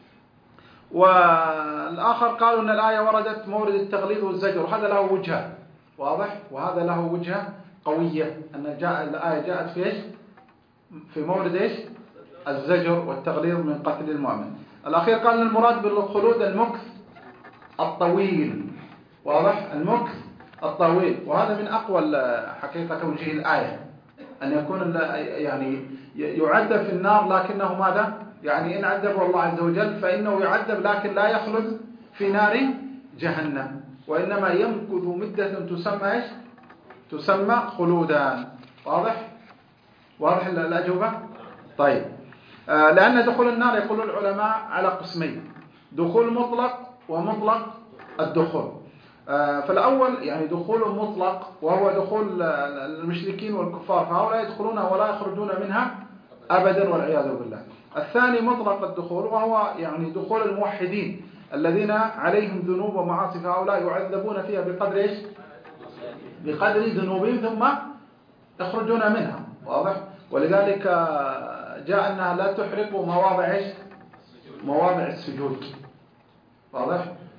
والآخر قالوا أن الآية وردت مورد التغليظ والزجر، وهذا له وجهة، واضح؟ وهذا له وجهة قوية، أن الآية جاءت في إيش؟ في مورد إيش؟ الزجر والتغليظ من قتل المؤمن. الأخير قال المراد بالخلود المكث الطويل، واضح؟ المكث الطويل. وهذا من أقوى حقيقة توجيه الآية، أن يكون يعني يعذب في النار لكنه ماذا؟ يعني إن عذبه الله عز وجل فإنه يعذب لكن لا يخلد في نار جهنم، وإنما يمكث مدة تسمى إيش؟ تسمى خلودا. واضح الأجوبة؟ طيب. لأن دخول النار يقول العلماء على قسمين: دخول مطلق ومطلق الدخول. فالأول يعني دخول مطلق وهو دخول المشركين والكفار، فهؤلاء يدخلون ولا يخرجون منها أبدا والعياذ بالله. الثاني مطلق الدخول وهو يعني دخول الموحدين الذين عليهم ذنوب ومعاصي، فهؤلاء يعذبون فيها بقدر إيش؟ بقدر ذنوبهم ثم يخرجون منها، واضح؟ ولذلك جاء أنها لا تحرق مواضع إيش؟ مواضع السجود، واضح؟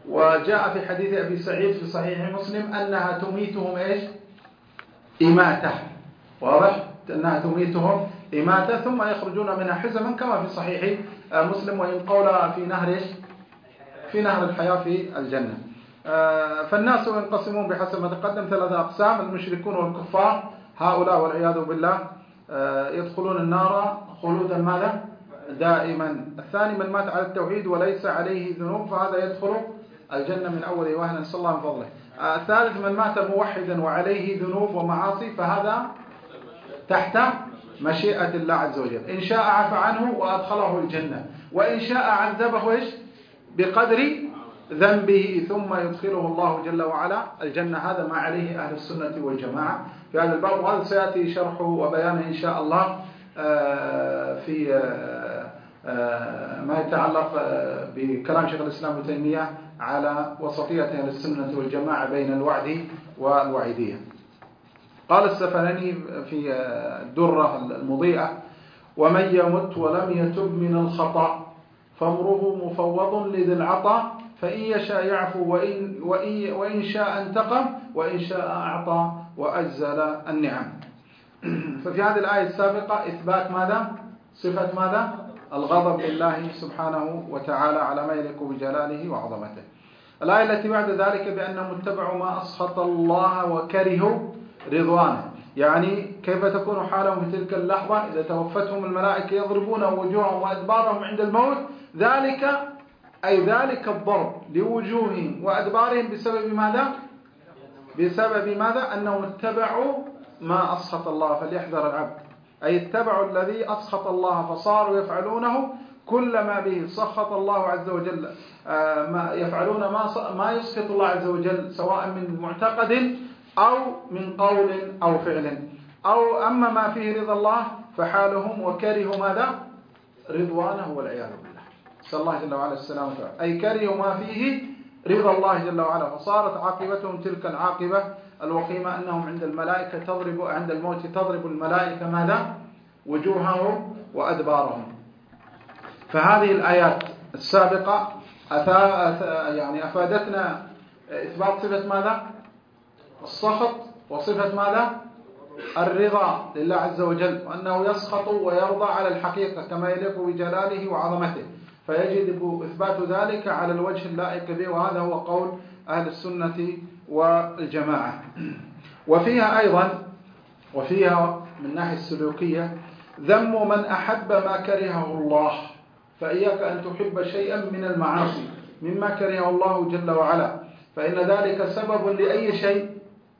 وجاء في حديث أبي سعيد في صحيح مسلم أنها تميتهم إيش؟ إماتة. واضح؟ أنها تميتهم إماتة ثم يخرجون منها حزما كما في صحيح مسلم، وإن قول في نهر إيش؟ في نهر الحياة في الجنة. فالناس ينقسمون بحسب ما تقدم 3 أقسام: المشركون والكفار، هؤلاء والعياذ بالله يدخلون النار خلودا ماذا؟ دائما. الثاني من مات على التوحيد وليس عليه ذنوب فهذا يدخل الجنة من أول وهلة، نسأل الله من فضله. الثالث من مات موحدا وعليه ذنوب ومعاصي فهذا تحت مشيئة الله عز وجل، إن شاء عفى عنه وأدخله الجنة، وإن شاء عذبه إيش؟ بقدر ذنبه ثم يدخله الله جل وعلا الجنة. هذا ما عليه أهل السنة والجماعة في هذا الباب، وهذا سيأتي شرحه وبيانه إن شاء الله في ما يتعلق بكلام شيخ الإسلام ابن تيمية على وسطية أهل السنة والجماعة بين الوعد والوعيدية. قال السفراني في الدرة المضيئة: ومن يمت ولم يتب من الخطأ فامره مفوض لذي العطا، فإن يشاء يعفو وإن شاء انتقم وإن شاء أعطى وأجزل النعم. ففي هذه الآية السابقة إثبات ماذا؟ صفة ماذا؟ الغضب لله سبحانه وتعالى على ما يليق بجلاله وعظمته. الآية التي بعد ذلك بأنهم اتبعوا ما أسخط الله وكرهوا رضوانه، يعني كيف تكون حالهم في تلك اللحظة إذا توفتهم الملائكة يضربون وجوههم وأدبارهم عند الموت، ذلك الضرب لوجوههم وأدبارهم بسبب ماذا؟ بسبب ماذا؟ أنهم اتبعوا ما أسخط الله. فليحذر العبد، أي اتبعوا الذي أسخط الله فصاروا يفعلونه كل ما به سخط الله عز وجل، يفعلون ما يسخط الله عز وجل سواء من معتقد أو من قول أو فعل، أو أما ما فيه رضا الله فحالهم وكرهوا ماذا؟ رضوانه والعياذ بالله، نسأل الله جل وعلا السلامة، أي كرهوا ما فيه رضا الله جل وعلا، فصارت عاقبتهم تلك العاقبة الوخيمة أنهم عند الموت تضرب الملائكة ماذا؟ وجوههم وأدبارهم. فهذه الآيات السابقة يعني أفادتنا إثبات صفة ماذا؟ السخط، وصفة ماذا؟ الرضا لله عز وجل، وأنه يسخط ويرضى على الحقيقة كما يليق بجلاله وعظمته، فيجب إثبات ذلك على الوجه اللائق به، وهذا هو قول أهل السنة والجماعة. وفيها من ناحية السلوكية ذم من أحب ما كرهه الله، فإياك أن تحب شيئا من المعاصي مما كرهه الله جل وعلا، فإن ذلك سبب لأي شيء؟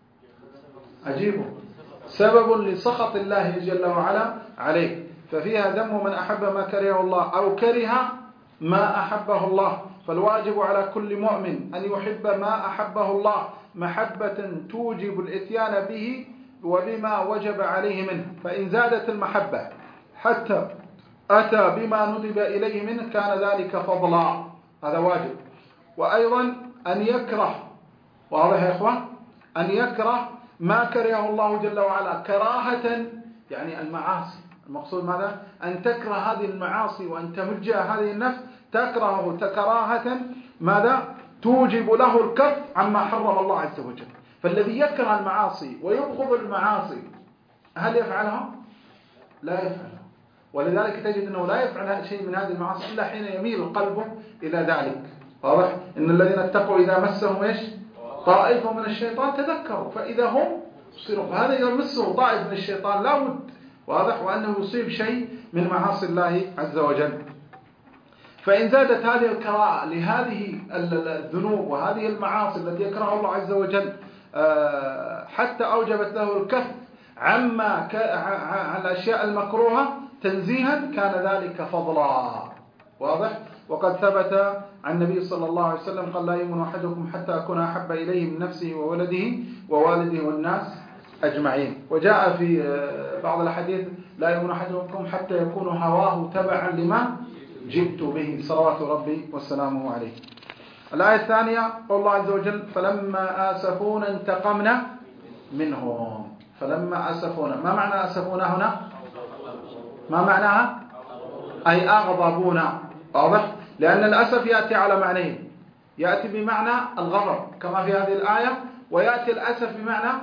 أجيبه، سبب لسخط الله جل وعلا عليه. ففيها ذم من أحب ما كرهه الله أو كره ما أحبه الله، فالواجب على كل مؤمن أن يحب ما أحبه الله محبة توجب الإتيان به وبما وجب عليه منه، فإن زادت المحبة حتى أتى بما ندب إليه منه كان ذلك فضلا، هذا واجب. وأيضا أن يكره، واضح يا إخوان، أن يكره ما كرهه الله جل وعلا كراهة، يعني المعاصي، المقصود ماذا؟ أن تكره هذه المعاصي وأن تمجأ هذه النفس تكرهه كراهة ماذا؟ توجب له الكف عما حرم الله عز وجل. فالذي يكره المعاصي ويبغض المعاصي هل يفعلها؟ لا يفعلها، ولذلك تجد أنه لا يفعل شيء من هذه المعاصي إلا حين يميل قلبه إلى ذلك. واضح؟ إن الذين اتقوا إذا مسهم إيش؟ طائف من الشيطان تذكروا فإذا هم يصيروا، فهذا إذا مسه طائف من الشيطان لا بد، واضح، وأنه يصيب شيء من معاصي الله عز وجل. فإن زادت هذه الكراهة لهذه الذنوب وهذه المعاصي التي يكرهها الله عز وجل حتى أوجبت له الكف عن الأشياء المكروهة تنزيها كان ذلك فضلا، واضح. وقد ثبت عن النبي صلى الله عليه وسلم قال: لا يؤمن أحدكم حتى أكون أحب إليه من نفسه وولده ووالده والناس أجمعين. وجاء في بعض الحديث: لا يؤمن أحدكم حتى يكون هواه تبعا لما جئت به، صلوات ربي وسلامه عليه. الآية الثانية قول الله عز وجل: فلما آسفونا انتقمنا منهم. فلما آسفونا، ما معنى آسفونا هنا؟ ما معناها؟ أي أغضبونا، واضح؟ لأن الأسف يأتي على معنيين: يأتي بمعنى الغضب كما في هذه الآية، ويأتي الأسف بمعنى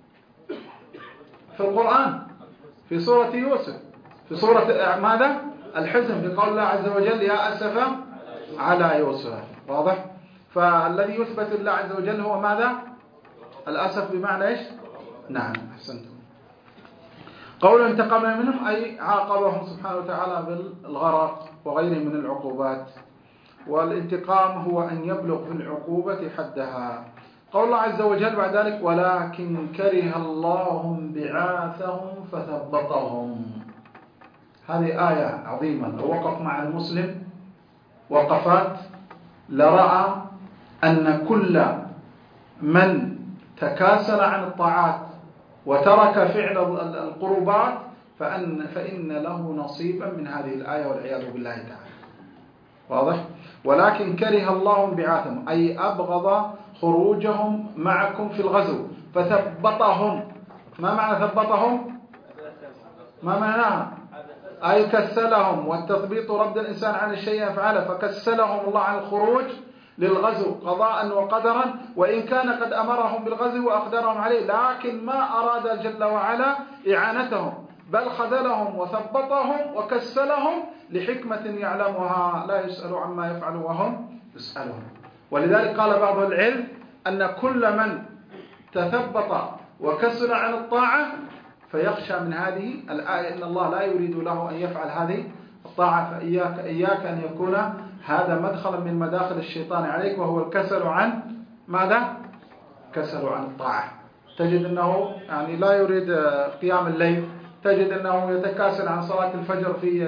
في القرآن في سورة يوسف، في سورة ماذا؟ الحزن، في قول الله عز وجل يا أسف على يوسف. واضح؟ فالذي يثبت لله عز وجل هو ماذا؟ الأسف بمعنى إيش؟ نعم، أحسنتم. قول انتقمنا منهم أي عاقبهم سبحانه وتعالى بالغرق وغيره من العقوبات، والانتقام هو أن يبلغ في العقوبة حدها. قول الله عز وجل بعد ذلك ولكن كره الله انبعاثهم فثبطهم. هذه آية عظيمة، لو وقف مع المسلم وقفات لرأى أن كل من تكاسل عن الطاعات وترك فعل القربات فإن له نصيبا من هذه الآية والعياذ بالله تعالى. واضح؟ ولكن كره الله انبعاثهم أي أبغض خروجهم معكم في الغزو فثبطهم. ما معنى ثبطهم؟ ما معناها؟ أي كسلهم، والتثبيط رد الإنسان عن الشيء يفعله، فكسلهم الله عن الخروج للغزو قضاء وقدرا، وإن كان قد أمرهم بالغزو وأقدرهم عليه، لكن ما أراد جل وعلا إعانتهم، بل خذلهم وثبطهم وكسلهم لحكمة يعلمها، لا يسأل عما يفعل وهم يسألون. ولذلك قال بعض العلم أن كل من تثبط وكسل عن الطاعة فيخشى من هذه الآية، إن الله لا يريد له أن يفعل هذه الطاعة، فإياك أن يكون هذا مدخلا من مداخل الشيطان عليك، وهو الكسل عن ماذا؟ كسل عن الطاعة. تجد أنه يعني لا يريد قيام الليل، تجد أنه يتكاسل عن صلاة الفجر في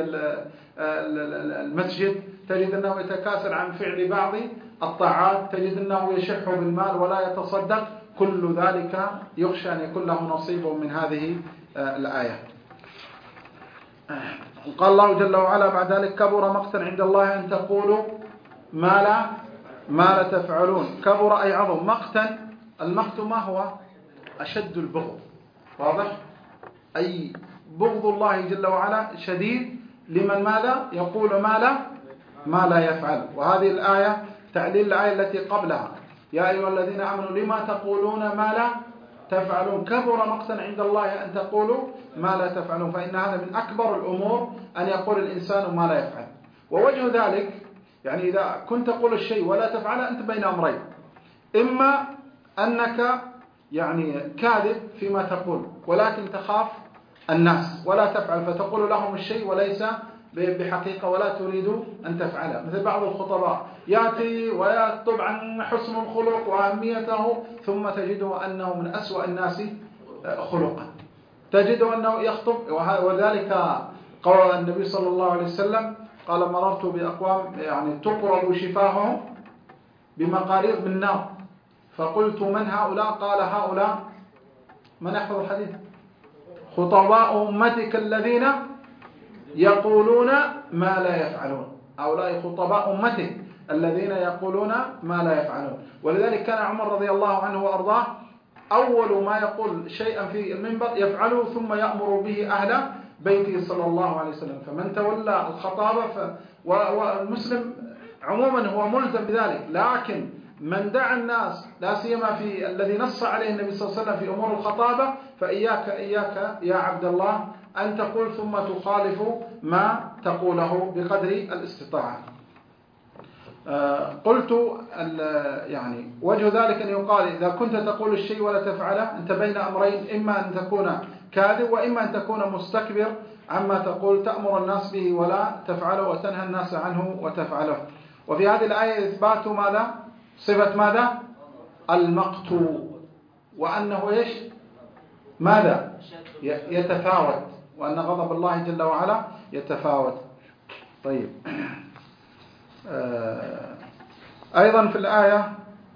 المسجد، تجد أنه يتكاسل عن فعل بعض الطاعات، تجد أنه يشح بالمال ولا يتصدق. كل ذلك يخشى أن يكون له نصيب من هذه الآية. قال الله جل وعلا بعد ذلك كبر مقتا عند الله أن تقولوا ما لا تفعلون. كبر أي عظم. مقتا، المقت ما هو؟ أشد البغض. واضح؟ أي بغض الله جل وعلا شديد لمن ماذا؟ يقول ما لا يفعل. وهذه الآية تعليل الآية التي قبلها يا أيها الذين آمنوا لما تقولون ما لا تفعلون. كبر مقتا عند الله أن تقولوا ما لا تفعلون، فإن هذا من أكبر الأمور أن يقول الإنسان ما لا يفعل. ووجه ذلك يعني إذا كنت تقول الشيء ولا تفعله أنت بين أمرين، إما أنك يعني كاذب فيما تقول ولكن تخاف الناس ولا تفعل، فتقول لهم الشيء وليس بحقيقة ولا تريد أن تفعله. مثل بعض الخطباء يأتي ويكتب عن حسن الخلق وأهميته، ثم تجده أنه من أسوأ الناس خلقا، تجده أنه يخطب. وذلك قال النبي صلى الله عليه وسلم قال مررت بأقوام يعني تقرب شفاههم بمقاريض من نار، فقلت من هؤلاء؟ قال هؤلاء، من يحفظ الحديث؟ خطباء أمتك الذين يقولون ما لا يفعلون. هؤلاء خطباء أمتك الذين يقولون ما لا يفعلون. ولذلك كان عمر رضي الله عنه وأرضاه أول ما يقول شيئا في المنبر يفعله ثم يأمر به أهل بيته صلى الله عليه وسلم. فمن تولى الخطابة والمسلم عموما هو ملزم بذلك، لكن من دعا الناس لا سيما في الذي نص عليه النبي صلى الله عليه وسلم في أمور الخطابة، فإياك يا عبد الله أن تقول ثم تخالف ما تقوله بقدر الاستطاعة. قلت يعني وجه ذلك أن يقال إذا كنت تقول الشيء ولا تفعله أنت بين أمرين، إما أن تكون كاذب وإما أن تكون مستكبر عما تقول، تأمر الناس به ولا تفعله وتنهى الناس عنه وتفعله. وفي هذه الآية إثبات ماذا؟ صفة ماذا؟ المقت، وأنه إيش؟ ماذا؟ يتفاوت، وأن غضب الله جل وعلا يتفاوت. طيب، أيضا في الآية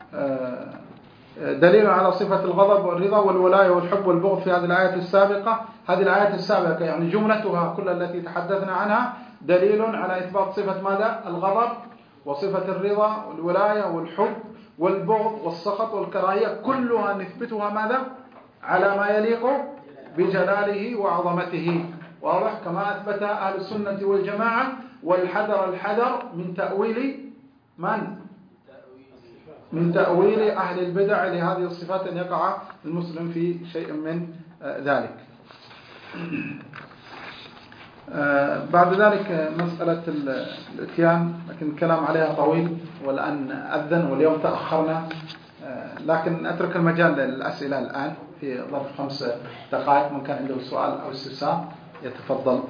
دليل على صفة الغضب والرضا والولاية والحب والبغض في هذه الآية السابقة. هذه الآيات السابقة يعني جملتها كل التي تحدثنا عنها دليل على إثبات صفة ماذا؟ الغضب، وصفة الرضا والولاية والحب والبغض والسخط والكراهية، كلها نثبتها ماذا؟ على ما يليق بجلاله وعظمته. واضح؟ كما أثبت أهل السنة والجماعة. والحذر الحذر من تأويل من؟ من تأويل أهل البدع لهذه الصفات أن يقع المسلم في شيء من ذلك. بعد ذلك مسألة الإتيان، لكن الكلام عليها طويل والآن أذن واليوم تأخرنا، لكن أترك المجال للأسئلة الآن في ظرف 5 دقائق. من كان عنده سؤال أو استفسار يتفضل.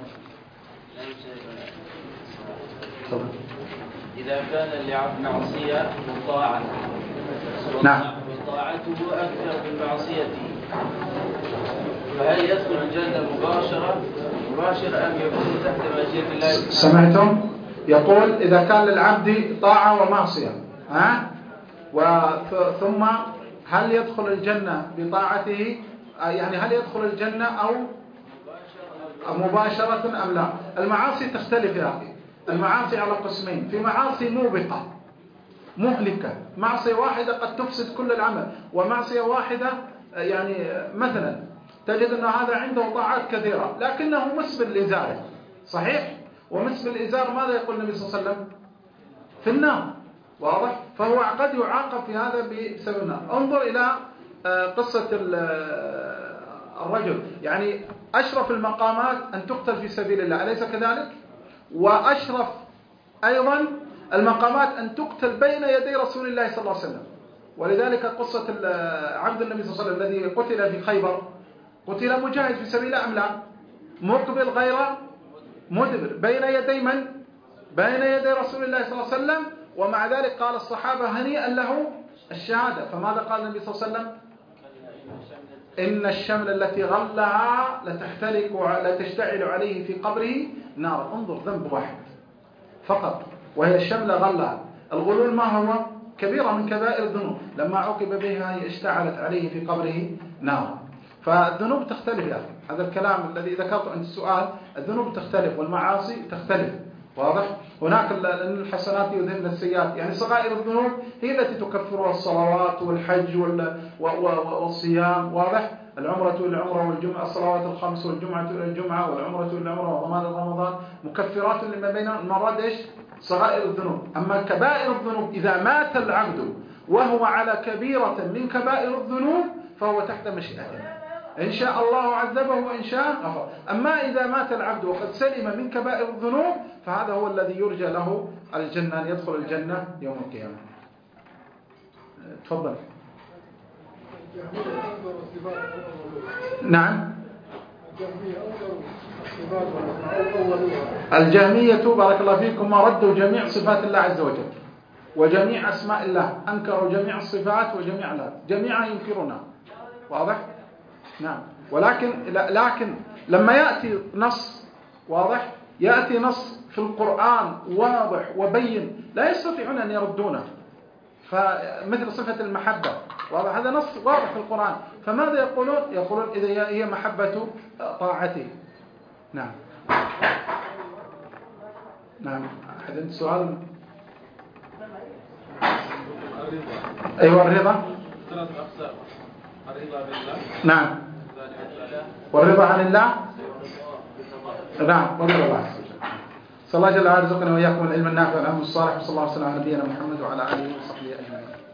إذا كان لعبد معصية مطاعا نعم وطاعته أكثر من معصيته، فهل يدخل الجنة مباشرة أم يكون تحت مشيئة الله؟ سمعتم؟ يقول إذا كان للعبد طاعة ومعصية ثم هل يدخل الجنة بطاعته، يعني هل يدخل الجنة أو مباشرة أم لا؟ المعاصي تختلف يا أخي. المعاصي على قسمين، في معاصي موبقة مهلكة، معصية واحدة قد تفسد كل العمل، ومعصية واحدة يعني مثلا تجد أن هذا عنده طاعات كثيرة لكنه مسبل لإزاره، صحيح؟ ومسبل الإزار ماذا يقول النبي صلى الله عليه وسلم؟ في النار، واضح؟ فهو قد يعاقب في هذا بسبب النار. انظر إلى قصة الرجل، يعني أشرف المقامات أن تقتل في سبيل الله، أليس كذلك؟ وأشرف أيضا المقامات أن تقتل بين يدي رسول الله صلى الله عليه وسلم. ولذلك قصة عبد النبي صلى الله عليه وسلم الذي قتل في خيبر، قتل مجاهد في سبيل الله أم لا؟ مقبل غير مدبر بين يدي من؟ بين يدي رسول الله صلى الله عليه وسلم، ومع ذلك قال الصحابة هنيئا له الشهادة. فماذا قال النبي صلى الله عليه وسلم؟ إن الشمل التي غلها لتشتعل عليه في قبره نار. انظر، ذنب واحد فقط وهي الشمل غلها. الغلول ما هو؟ كبيرة من كبائر الذنوب، لما عوقب بها اشتعلت عليه في قبره نار. فالذنوب تختلف يا أخي، هذا الكلام الذي ذكرته عند السؤال، الذنوب تختلف والمعاصي تختلف، واضح؟ هناك الحسنات يذهبن السيئات، يعني صغائر الذنوب هي التي تكفرها الصلوات والحج والصيام، واضح؟ العمرة إلى العمرة والجمعة، الصلوات الخمس والجمعة إلى الجمعة والعمرة إلى العمرة ورمضان إلى رمضان، مكفرات لما بين المرات إيش؟ صغائر الذنوب. أما كبائر الذنوب إذا مات العبد وهو على كبيرة من كبائر الذنوب فهو تحت مشيئته، إن شاء الله عذبه وإن شاء غفر. أما إذا مات العبد وقد سلم من كبائر الذنوب فهذا هو الذي يرجى له الجنة، أن يدخل الجنة يوم القيامة. تفضل. نعم. الجهمية بارك الله فيكم ما ردوا جميع صفات الله عز وجل وجميع أسماء الله، أنكروا جميع الصفات وجميع الله، جميعا ينكرونها، واضح؟ نعم. لكن لما يأتي نص واضح، يأتي نص في القرآن واضح وبين لا يستطيعون أن يردونه، فمثل صفة المحبة، واضح؟ هذا نص واضح في القرآن، فماذا يقولون؟ يقولون إذا هي محبة طاعته. نعم. نعم. أحد عنده سؤال؟ أيوة. الرضا ثلاث أقسام: الرضا بالله، نعم، والرضا عن الله، نعم، والرضا عن الله. صلى الله جل وعلا يرزقنا وإياكم العلم النافع والعمل الصالح، وصلى الله وسلم على نبينا محمد وعلى آله وصحبه أجمعين.